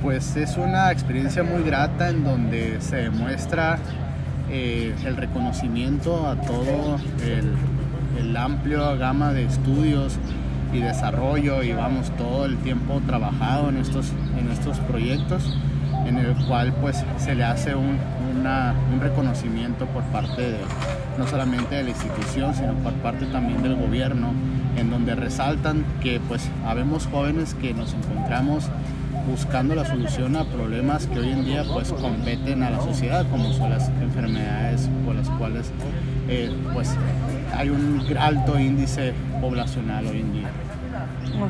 Pues es una experiencia muy grata en donde se demuestra el reconocimiento a todo el amplio gama de estudios y desarrollo, y vamos, todo el tiempo trabajado en estos proyectos, en el cual pues se le hace un reconocimiento por parte no solamente de la institución, sino por parte también del gobierno, en donde resaltan que pues habemos jóvenes que nos encontramos buscando la solución a problemas que hoy en día pues competen a la sociedad, como son las enfermedades por las cuales pues hay un alto índice poblacional hoy en día.